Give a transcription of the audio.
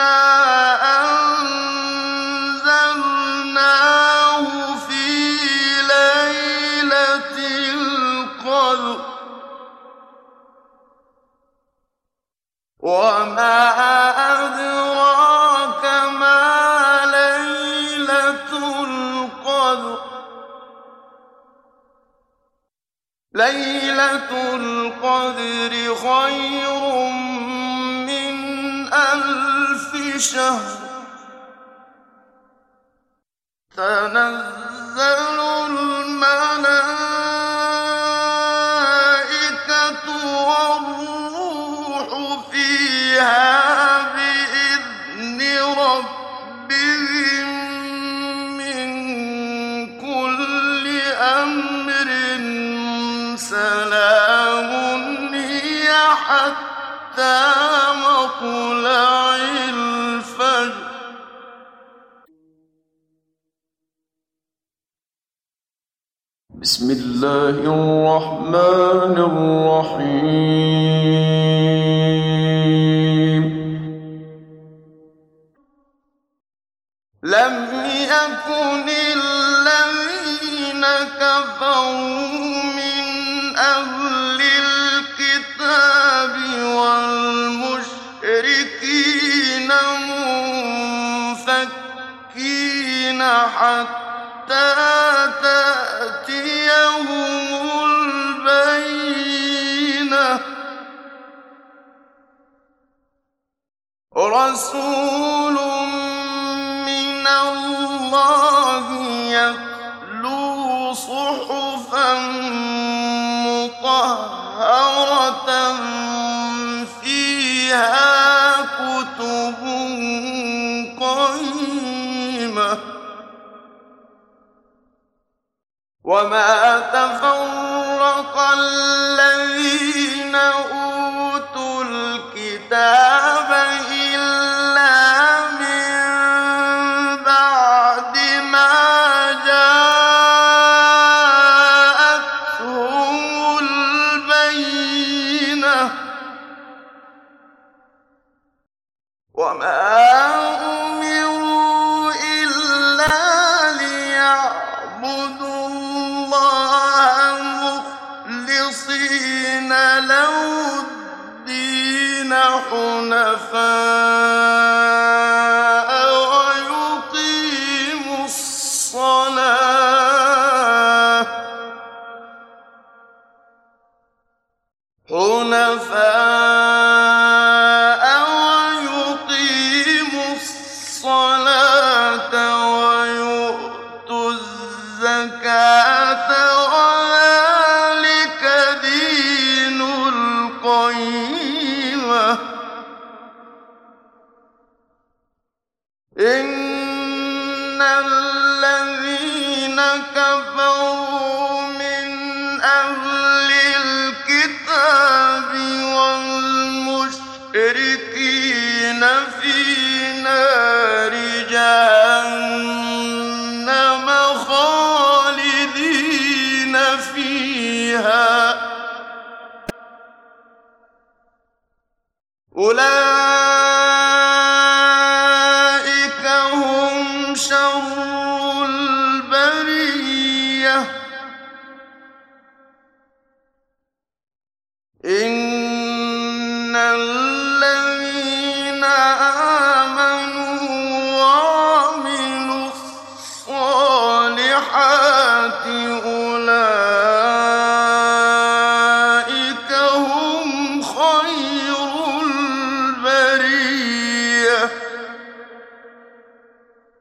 أنزلناه في ليلة القدر وما أدراك ما ليلة القدر ليلة القدر خير من 1000 شهر تنزل الملائكة والروح فيها بإذن ربهم من كل أمر سلام هي حتى مطلع الفجر بسم الله الرحمن الرحيم لم يكن الذين كفروا من أهل الكتاب والمشركين منفكين حتى تأتيهم البينة رسول من الله يتلو صحفا مطهرة فيها كتب قيمة وما تفرق الذين أوتوا الكتاب إلا من بعد ما جاءتهم البينة وما أمروا إلا ليعبدوا الله مخلصين له الدين حنفاء ويقيموا الصلاة ويؤتوا الزكاة وذلك دين القيمة إن الذين كفروا من أهل الكتاب والمشركين في نار جهنم خالدين فيها أولئك